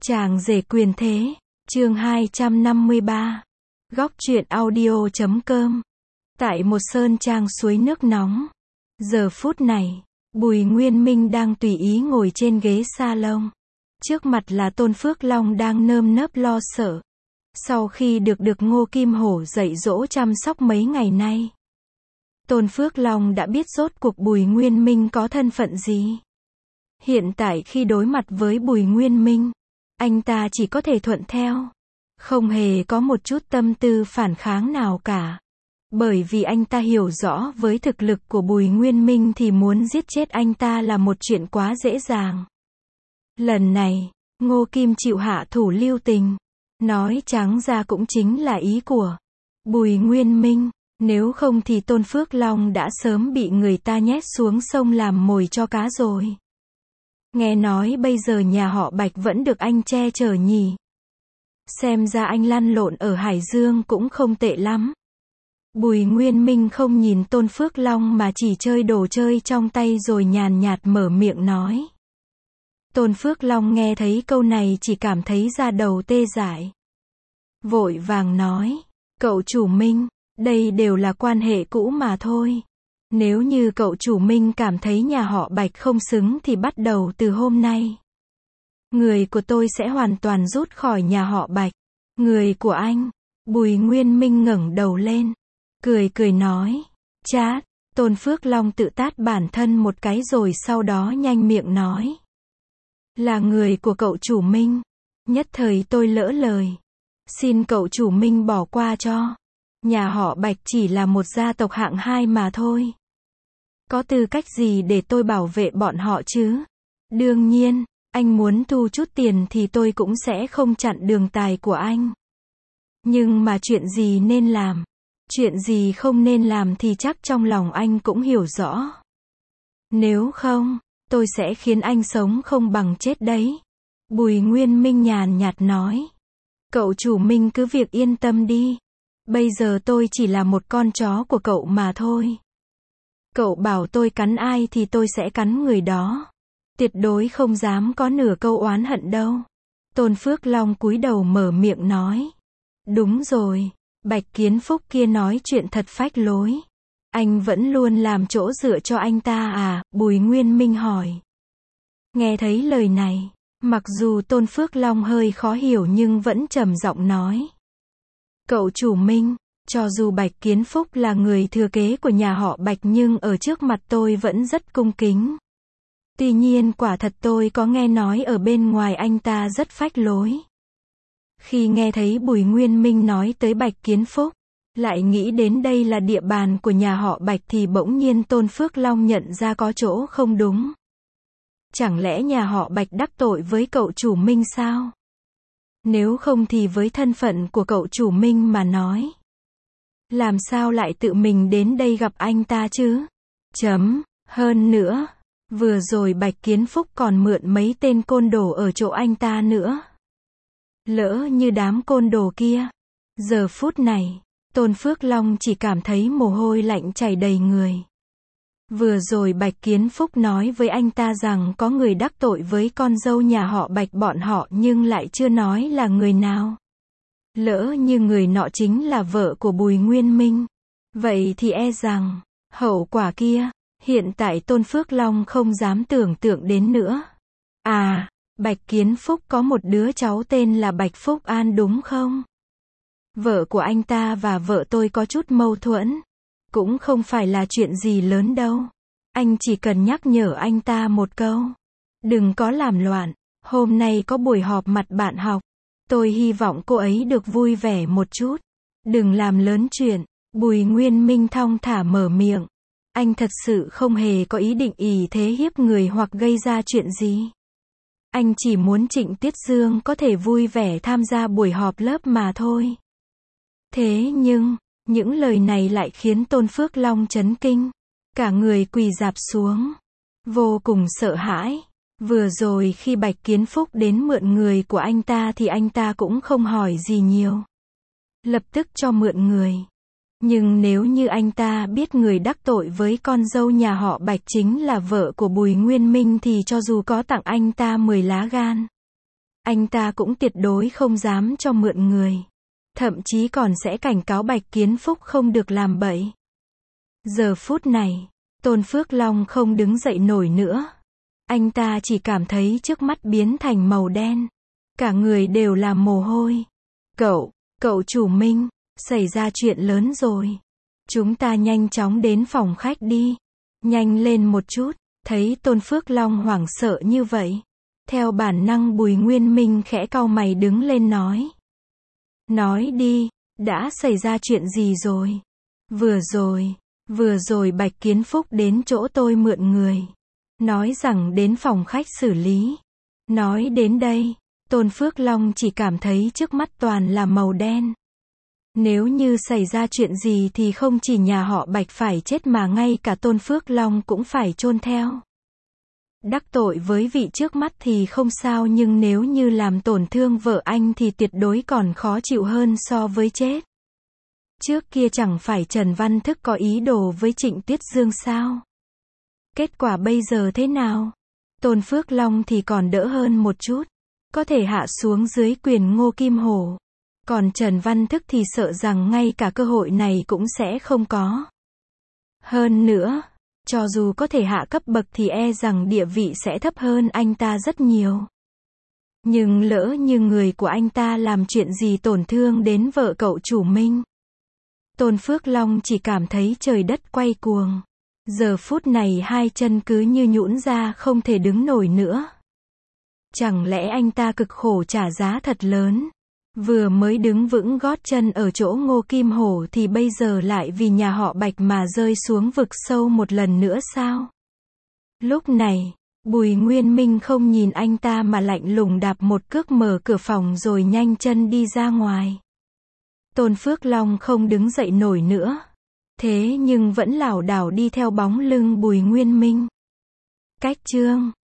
Chàng rể quyền thế, chương 253. Góc truyện audio.com. Tại một sơn trang suối nước nóng. Giờ phút này, Bùi Nguyên Minh đang tùy ý ngồi trên ghế salon. Trước mặt là Tôn Phước Long đang nơm nớp lo sợ. Sau khi được Ngô Kim Hổ dạy dỗ chăm sóc mấy ngày nay, Tôn Phước Long đã biết rốt cuộc Bùi Nguyên Minh có thân phận gì. Hiện tại khi đối mặt với Bùi Nguyên Minh, anh ta chỉ có thể thuận theo, không hề có một chút tâm tư phản kháng nào cả. Bởi vì anh ta hiểu rõ với thực lực của Bùi Nguyên Minh thì muốn giết chết anh ta là một chuyện quá dễ dàng. Lần này, Ngô Kim chịu hạ thủ lưu tình. Nói trắng ra cũng chính là ý của Bùi Nguyên Minh. Nếu không thì Tôn Phước Long đã sớm bị người ta nhét xuống sông làm mồi cho cá rồi. Nghe nói bây giờ nhà họ Bạch vẫn được anh che chở nhỉ. Xem ra anh lăn lộn ở Hải Dương cũng không tệ lắm. Bùi Nguyên Minh không nhìn Tôn Phước Long mà chỉ chơi đồ chơi trong tay rồi nhàn nhạt mở miệng nói. Tôn Phước Long nghe thấy câu này chỉ cảm thấy da đầu tê dại. Vội vàng nói, cậu chủ Minh, đây đều là quan hệ cũ mà thôi. Nếu như cậu chủ Minh cảm thấy nhà họ Bạch không xứng thì bắt đầu từ hôm nay, người của tôi sẽ hoàn toàn rút khỏi nhà họ Bạch. Người của anh? Bùi Nguyên Minh ngẩng đầu lên, cười nói, chát. Tôn Phước Long tự tát bản thân một cái rồi sau đó nhanh miệng nói, là người của cậu chủ Minh. Nhất thời tôi lỡ lời, xin cậu chủ Minh bỏ qua cho. Nhà họ Bạch chỉ là một gia tộc hạng 2 mà thôi. Có tư cách gì để tôi bảo vệ bọn họ chứ? Đương nhiên, anh muốn thu chút tiền thì tôi cũng sẽ không chặn đường tài của anh. Nhưng mà chuyện gì nên làm, chuyện gì không nên làm thì chắc trong lòng anh cũng hiểu rõ. Nếu không, tôi sẽ khiến anh sống không bằng chết đấy. Bùi Nguyên Minh nhàn nhạt nói. Cậu chủ Minh cứ việc yên tâm đi. Bây giờ tôi chỉ là một con chó của cậu mà thôi. Cậu bảo tôi cắn ai thì tôi sẽ cắn người đó. Tuyệt đối không dám có nửa câu oán hận đâu. Tôn Phước Long cúi đầu mở miệng nói. Đúng rồi, Bạch Kiến Phúc kia nói chuyện thật phách lối. Anh vẫn luôn làm chỗ dựa cho anh ta à? Bùi Nguyên Minh hỏi. Nghe thấy lời này, mặc dù Tôn Phước Long hơi khó hiểu nhưng vẫn trầm giọng nói. Cậu chủ Minh, cho dù Bạch Kiến Phúc là người thừa kế của nhà họ Bạch nhưng ở trước mặt tôi vẫn rất cung kính. Tuy nhiên quả thật tôi có nghe nói ở bên ngoài anh ta rất phách lối. Khi nghe thấy Bùi Nguyên Minh nói tới Bạch Kiến Phúc, lại nghĩ đến đây là địa bàn của nhà họ Bạch thì bỗng nhiên Tôn Phước Long nhận ra có chỗ không đúng. Chẳng lẽ nhà họ Bạch đắc tội với cậu chủ Minh sao? Nếu không thì với thân phận của cậu chủ Minh mà nói, làm sao lại tự mình đến đây gặp anh ta chứ? Hơn nữa, vừa rồi Bạch Kiến Phúc còn mượn mấy tên côn đồ ở chỗ anh ta nữa. Lỡ như đám côn đồ kia. Giờ phút này, Tôn Phước Long chỉ cảm thấy mồ hôi lạnh chảy đầy người. Vừa rồi Bạch Kiến Phúc nói với anh ta rằng có người đắc tội với con dâu nhà họ Bạch bọn họ nhưng lại chưa nói là người nào. Lỡ như người nọ chính là vợ của Bùi Nguyên Minh. Vậy thì e rằng, hậu quả kia, hiện tại Tôn Phước Long không dám tưởng tượng đến nữa. À, Bạch Kiến Phúc có một đứa cháu tên là Bạch Phúc An đúng không? Vợ của anh ta và vợ tôi có chút mâu thuẫn. Cũng không phải là chuyện gì lớn đâu. Anh chỉ cần nhắc nhở anh ta một câu. Đừng có làm loạn. Hôm nay có buổi họp mặt bạn học. Tôi hy vọng cô ấy được vui vẻ một chút. Đừng làm lớn chuyện. Bùi Nguyên Minh thong thả mở miệng. Anh thật sự không hề có ý định ỷ thế hiếp người hoặc gây ra chuyện gì. Anh chỉ muốn Trịnh Tiết Dương có thể vui vẻ tham gia buổi họp lớp mà thôi. Thế nhưng, những lời này lại khiến Tôn Phước Long chấn kinh. Cả người quỳ rạp xuống. Vô cùng sợ hãi. Vừa rồi khi Bạch Kiến Phúc đến mượn người của anh ta thì anh ta cũng không hỏi gì nhiều. Lập tức cho mượn người. Nhưng nếu như anh ta biết người đắc tội với con dâu nhà họ Bạch chính là vợ của Bùi Nguyên Minh thì cho dù có tặng anh ta 10 lá gan, anh ta cũng tuyệt đối không dám cho mượn người. Thậm chí còn sẽ cảnh cáo Bạch Kiến Phúc không được làm bậy. Giờ phút này, Tôn Phước Long không đứng dậy nổi nữa. Anh ta chỉ cảm thấy trước mắt biến thành màu đen. Cả người đều là mồ hôi. Cậu chủ Minh, xảy ra chuyện lớn rồi. Chúng ta nhanh chóng đến phòng khách đi. Nhanh lên một chút. Thấy Tôn Phước Long hoảng sợ như vậy. Theo bản năng Bùi Nguyên Minh khẽ cau mày đứng lên nói. Nói đi, đã xảy ra chuyện gì rồi? Vừa rồi Bạch Kiến Phúc đến chỗ tôi mượn người. Nói rằng đến phòng khách xử lý. Nói đến đây, Tôn Phước Long chỉ cảm thấy trước mắt toàn là màu đen. Nếu như xảy ra chuyện gì thì không chỉ nhà họ Bạch phải chết mà ngay cả Tôn Phước Long cũng phải chôn theo. Đắc tội với vị trước mắt thì không sao, nhưng nếu như làm tổn thương vợ anh thì tuyệt đối còn khó chịu hơn so với chết. Trước kia chẳng phải Trần Văn Thức có ý đồ với Trịnh Tuyết Dương sao? Kết quả bây giờ thế nào? Tôn Phước Long thì còn đỡ hơn một chút. Có thể hạ xuống dưới quyền Ngô Kim Hổ. Còn Trần Văn Thức thì sợ rằng ngay cả cơ hội này cũng sẽ không có. Hơn nữa, cho dù có thể hạ cấp bậc thì e rằng địa vị sẽ thấp hơn anh ta rất nhiều. Nhưng lỡ như người của anh ta làm chuyện gì tổn thương đến vợ cậu chủ Minh. Tôn Phước Long chỉ cảm thấy trời đất quay cuồng. Giờ phút này hai chân cứ như nhũn ra không thể đứng nổi nữa. Chẳng lẽ anh ta cực khổ trả giá thật lớn. Vừa mới đứng vững gót chân ở chỗ Ngô Kim Hổ thì bây giờ lại vì nhà họ Bạch mà rơi xuống vực sâu một lần nữa sao? Lúc này, Bùi Nguyên Minh không nhìn anh ta mà lạnh lùng đạp một cước mở cửa phòng rồi nhanh chân đi ra ngoài. Tôn Phước Long không đứng dậy nổi nữa. Thế nhưng vẫn lảo đảo đi theo bóng lưng Bùi Nguyên Minh. Cách chương